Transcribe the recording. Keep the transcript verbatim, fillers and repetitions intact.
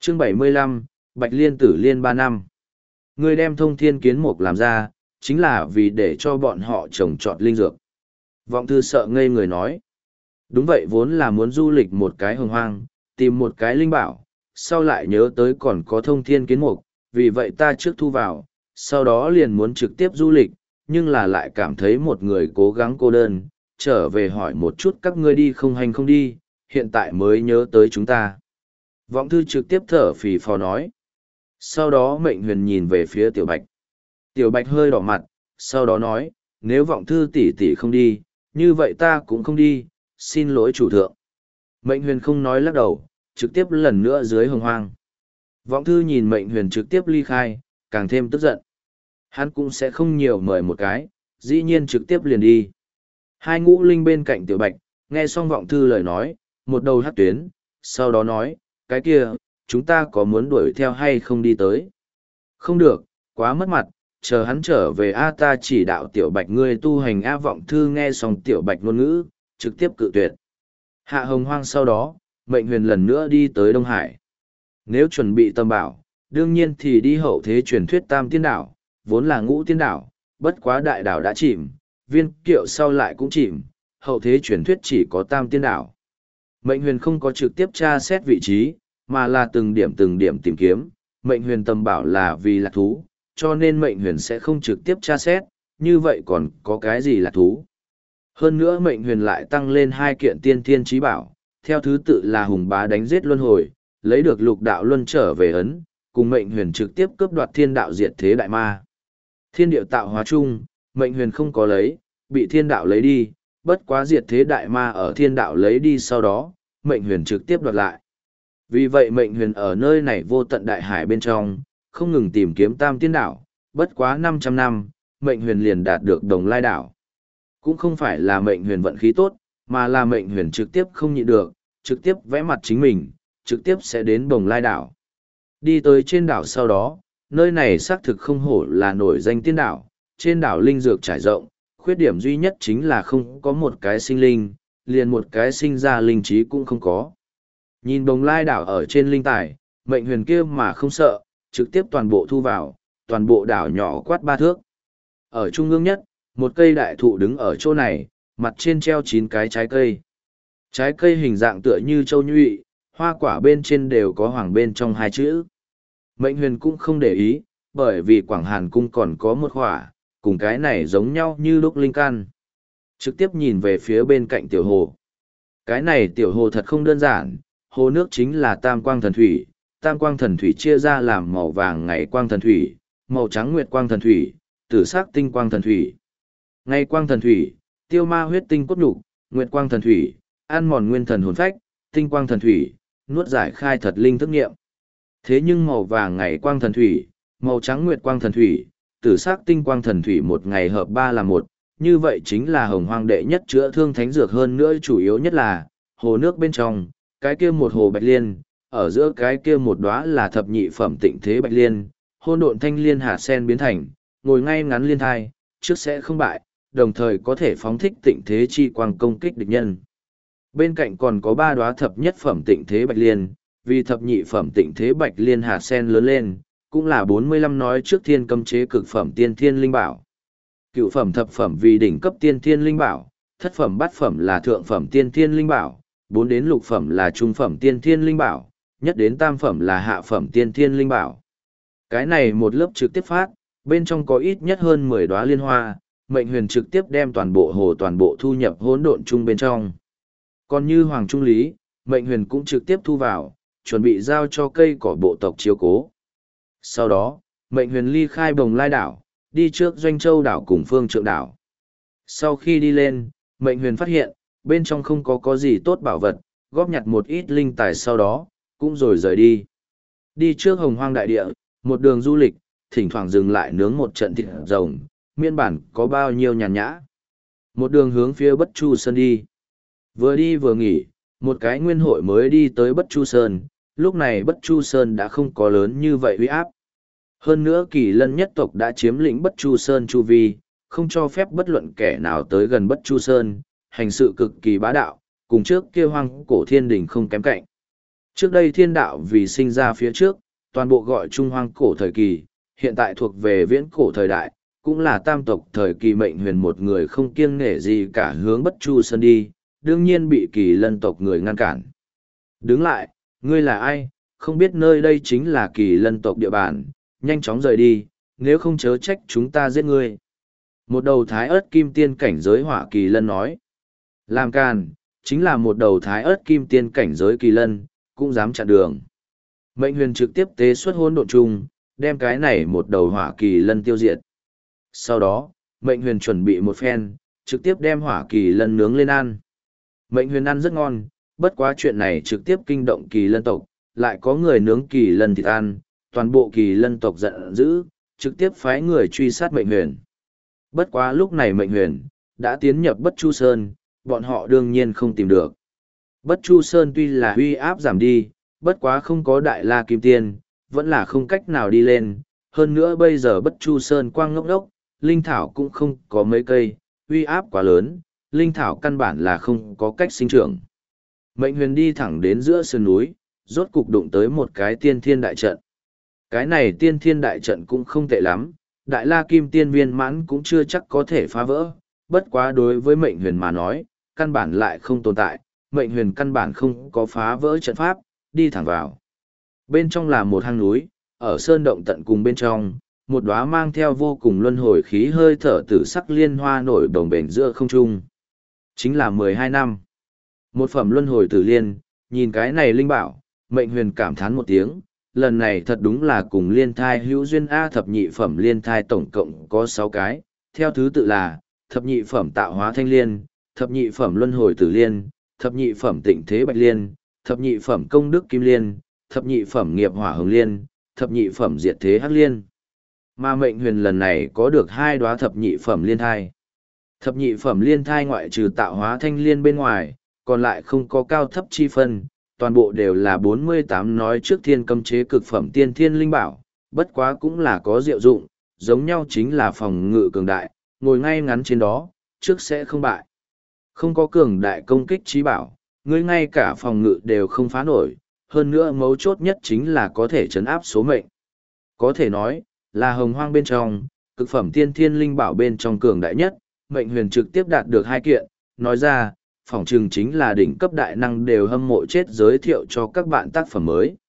Chương bảy mươi lăm, Bạch Liên Tử Liên ba năm. Ngươi đem thông thiên kiến mục làm ra, chính là vì để cho bọn họ trồng trọt linh dược. Vọng thư sợ ngây người nói. Đúng vậy, vốn là muốn du lịch một cái hồng hoang, tìm một cái linh bảo, sau lại nhớ tới còn có thông thiên kiến mục, vì vậy ta trước thu vào, sau đó liền muốn trực tiếp du lịch, nhưng là lại cảm thấy một người cố gắng cô đơn, trở về hỏi một chút các ngươi đi không hành không đi, hiện tại mới nhớ tới chúng ta. Vọng thư trực tiếp thở phì phò nói. Sau đó mệnh huyền nhìn về phía tiểu bạch. Tiểu bạch hơi đỏ mặt, sau đó nói, nếu vọng thư tỷ tỷ không đi, như vậy ta cũng không đi, xin lỗi chủ thượng. Mệnh huyền không nói lắc đầu, trực tiếp lần nữa dưới hồng hoang. Vọng thư nhìn mệnh huyền trực tiếp ly khai, càng thêm tức giận. Hắn cũng sẽ không nhiều mời một cái, dĩ nhiên trực tiếp liền đi. Hai ngũ linh bên cạnh tiểu bạch, nghe xong vọng thư lời nói, một đầu hát tuyến, sau đó nói, cái kia, chúng ta có muốn đuổi theo hay không đi tới? Không được, quá mất mặt, chờ hắn trở về A ta chỉ đạo tiểu bạch ngươi tu hành A. Vọng thư nghe xong tiểu bạch ngôn ngữ, trực tiếp cự tuyệt. Hạ hồng hoang sau đó, mệnh huyền lần nữa đi tới Đông Hải. Nếu chuẩn bị tâm bảo, đương nhiên thì đi hậu thế truyền thuyết tam tiên đảo, vốn là ngũ tiên đảo, bất quá đại đảo đã chìm, viên kiệu sau lại cũng chìm, hậu thế truyền thuyết chỉ có tam tiên đảo. Mệnh huyền không có trực tiếp tra xét vị trí, mà là từng điểm từng điểm tìm kiếm, mệnh huyền tâm bảo là vì lạc thú, cho nên mệnh huyền sẽ không trực tiếp tra xét, như vậy còn có cái gì lạc thú. Hơn nữa mệnh huyền lại tăng lên hai kiện tiên thiên trí bảo, theo thứ tự là hùng bá đánh giết luân hồi, lấy được lục đạo luân trở về ấn, cùng mệnh huyền trực tiếp cướp đoạt thiên đạo diệt thế đại ma. Thiên điệu tạo hóa chung, mệnh huyền không có lấy, bị thiên đạo lấy đi, bất quá diệt thế đại ma ở thiên đạo lấy đi sau đó, mệnh huyền trực tiếp đoạt lại. Vì vậy mệnh huyền ở nơi này vô tận đại hải bên trong, không ngừng tìm kiếm tam tiên đảo, bất quá năm trăm năm, mệnh huyền liền đạt được Đồng Lai đảo. Cũng không phải là mệnh huyền vận khí tốt, mà là mệnh huyền trực tiếp không nhịn được, trực tiếp vẽ mặt chính mình, trực tiếp sẽ đến Đồng Lai đảo. Đi tới trên đảo sau đó, nơi này xác thực không hổ là nổi danh tiên đảo, trên đảo linh dược trải rộng, khuyết điểm duy nhất chính là không có một cái sinh linh, liền một cái sinh ra linh trí cũng không có. Nhìn Đồng Lai đảo ở trên linh tài, mệnh huyền kia mà không sợ, trực tiếp toàn bộ thu vào, toàn bộ đảo nhỏ quát ba thước. Ở trung ương nhất, một cây đại thụ đứng ở chỗ này, mặt trên treo chín cái trái cây. Trái cây hình dạng tựa như châu nhụy, hoa quả bên trên đều có hoàng bên trong hai chữ. Mệnh huyền cũng không để ý, bởi vì Quảng Hàn Cung còn có một khỏa, cùng cái này giống nhau như đúc linh căn. Trực tiếp nhìn về phía bên cạnh tiểu hồ. Cái này tiểu hồ thật không đơn giản, hồ nước chính là tam quang thần thủy. Tam quang thần thủy chia ra làm màu vàng ngày quang thần thủy, màu trắng nguyệt quang thần thủy, tử sắc tinh quang thần thủy. Ngày quang thần thủy, tiêu ma huyết tinh cốt nhục, nguyệt quang thần thủy, ăn mòn nguyên thần hồn phách, tinh quang thần thủy, nuốt giải khai thật linh thức nghiệm. Thế nhưng màu vàng ngày quang thần thủy, màu trắng nguyệt quang thần thủy, tử sắc tinh quang thần thủy một ngày hợp ba là một, như vậy chính là hồng hoang đệ nhất chữa thương thánh dược, hơn nữa chủ yếu nhất là hồ nước bên trong, cái kia một hồ bạch liên, ở giữa cái kia một đóa là thập nhị phẩm tịnh thế bạch liên, hôn độn thanh liên hạt sen biến thành, ngồi ngay ngắn liên thai, trước sẽ không bại, đồng thời có thể phóng thích tịnh thế chi quang công kích địch nhân. Bên cạnh còn có ba đóa thập nhất phẩm tịnh thế bạch liên, vì thập nhị phẩm tịnh thế bạch liên hạt sen lớn lên, cũng là bốn mươi lăm nói trước thiên cấm chế cực phẩm tiên thiên linh bảo. Cựu phẩm thập phẩm vì đỉnh cấp tiên thiên linh bảo, thất phẩm bát phẩm là thượng phẩm tiên thiên linh bảo, bốn đến lục phẩm là trung phẩm tiên thiên linh bảo, nhất đến tam phẩm là hạ phẩm tiên thiên linh bảo. Cái này một lớp trực tiếp phát, bên trong có ít nhất hơn mười đóa liên hoa, mệnh huyền trực tiếp đem toàn bộ hồ toàn bộ thu nhập hỗn độn chung bên trong. Còn như Hoàng Trung Lý, mệnh huyền cũng trực tiếp thu vào, chuẩn bị giao cho cây cỏ bộ tộc chiếu cố. Sau đó, mệnh huyền ly khai Bồng Lai đảo, đi trước Doanh Châu đảo cùng Phương Trượng đảo. Sau khi đi lên, mệnh huyền phát hiện, bên trong không có có gì tốt bảo vật, góp nhặt một ít linh tài sau đó, cũng rồi rời đi. Đi trước Hồng Hoang đại địa, một đường du lịch, thỉnh thoảng dừng lại nướng một trận thịt rồng, miên bản có bao nhiêu nhàn nhã. Một đường hướng phía Bất Chu Sơn đi. Vừa đi vừa nghỉ, một cái nguyên hội mới đi tới Bất Chu Sơn, lúc này Bất Chu Sơn đã không có lớn như vậy uy áp. Hơn nữa Kỳ Lân nhất tộc đã chiếm lĩnh Bất Chu Sơn chu vi, không cho phép bất luận kẻ nào tới gần Bất Chu Sơn, hành sự cực kỳ bá đạo, cùng trước kia Hoang Cổ Thiên Đình không kém cạnh. Trước đây thiên đạo vì sinh ra phía trước, toàn bộ gọi Trung Hoang cổ thời kỳ, hiện tại thuộc về viễn cổ thời đại, cũng là tam tộc thời kỳ mệnh huyền một người không kiêng nể gì cả hướng Bất Chu Sơn đi, đương nhiên bị kỳ lân tộc người ngăn cản. Đứng lại, ngươi là ai, không biết nơi đây chính là kỳ lân tộc địa bàn, nhanh chóng rời đi, nếu không chớ trách chúng ta giết ngươi. Một đầu thái ớt kim tiên cảnh giới hỏa kỳ lân nói. Làm càn, chính là một đầu thái ớt kim tiên cảnh giới kỳ lân, cũng dám chặn đường. Mệnh huyền trực tiếp tế xuất hỗn độn chung, đem cái này một đầu hỏa kỳ lân tiêu diệt. Sau đó, mệnh huyền chuẩn bị một phen, trực tiếp đem hỏa kỳ lân nướng lên ăn. Mệnh huyền ăn rất ngon, bất quá chuyện này trực tiếp kinh động kỳ lân tộc, lại có người nướng kỳ lân thịt ăn, toàn bộ kỳ lân tộc giận dữ, trực tiếp phái người truy sát mệnh huyền. Bất quá lúc này mệnh huyền, đã tiến nhập Bất Chu Sơn, bọn họ đương nhiên không tìm được. Bất Chu Sơn tuy là uy áp giảm đi, bất quá không có đại la kim tiên, vẫn là không cách nào đi lên. Hơn nữa bây giờ Bất Chu Sơn quang ngốc đốc, linh thảo cũng không có mấy cây, uy áp quá lớn, linh thảo căn bản là không có cách sinh trưởng. Mệnh huyền đi thẳng đến giữa sườn núi, rốt cục đụng tới một cái tiên thiên đại trận. Cái này tiên thiên đại trận cũng không tệ lắm, đại la kim tiên viên mãn cũng chưa chắc có thể phá vỡ, bất quá đối với mệnh huyền mà nói, căn bản lại không tồn tại, mệnh huyền căn bản không có phá vỡ trận pháp, đi thẳng vào. Bên trong là một hang núi, ở sơn động tận cùng bên trong, một đóa mang theo vô cùng luân hồi khí hơi thở tử sắc liên hoa nổi đồng bền giữa không trung. Chính là mười hai năm. Một phẩm luân hồi tử liên, nhìn cái này linh bảo, mệnh huyền cảm thán một tiếng, lần này thật đúng là cùng liên thai hữu duyên A. Thập nhị phẩm liên thai tổng cộng có sáu cái, theo thứ tự là, thập nhị phẩm tạo hóa thanh liên, thập nhị phẩm luân hồi tử liên, thập nhị phẩm tịnh thế bạch liên, thập nhị phẩm công đức kim liên, thập nhị phẩm nghiệp hỏa hồng liên, thập nhị phẩm diệt thế hắc liên. Mà mệnh huyền lần này có được hai đóa thập nhị phẩm liên thai. Thập nhị phẩm liên thai ngoại trừ tạo hóa thanh liên bên ngoài, còn lại không có cao thấp chi phân, toàn bộ đều là bốn mươi tám nói trước thiên cấm chế cực phẩm tiên thiên linh bảo, bất quá cũng là có diệu dụng, giống nhau chính là phòng ngự cường đại, ngồi ngay ngắn trên đó, trước sẽ không bại. Không có cường đại công kích trí bảo, ngươi ngay cả phòng ngự đều không phá nổi, hơn nữa mấu chốt nhất chính là có thể chấn áp số mệnh. Có thể nói, là hồng hoang bên trong, cực phẩm tiên thiên linh bảo bên trong cường đại nhất, mệnh huyền trực tiếp đạt được hai kiện, nói ra, phỏng chừng chính là đỉnh cấp đại năng đều hâm mộ chết giới thiệu cho các bạn tác phẩm mới.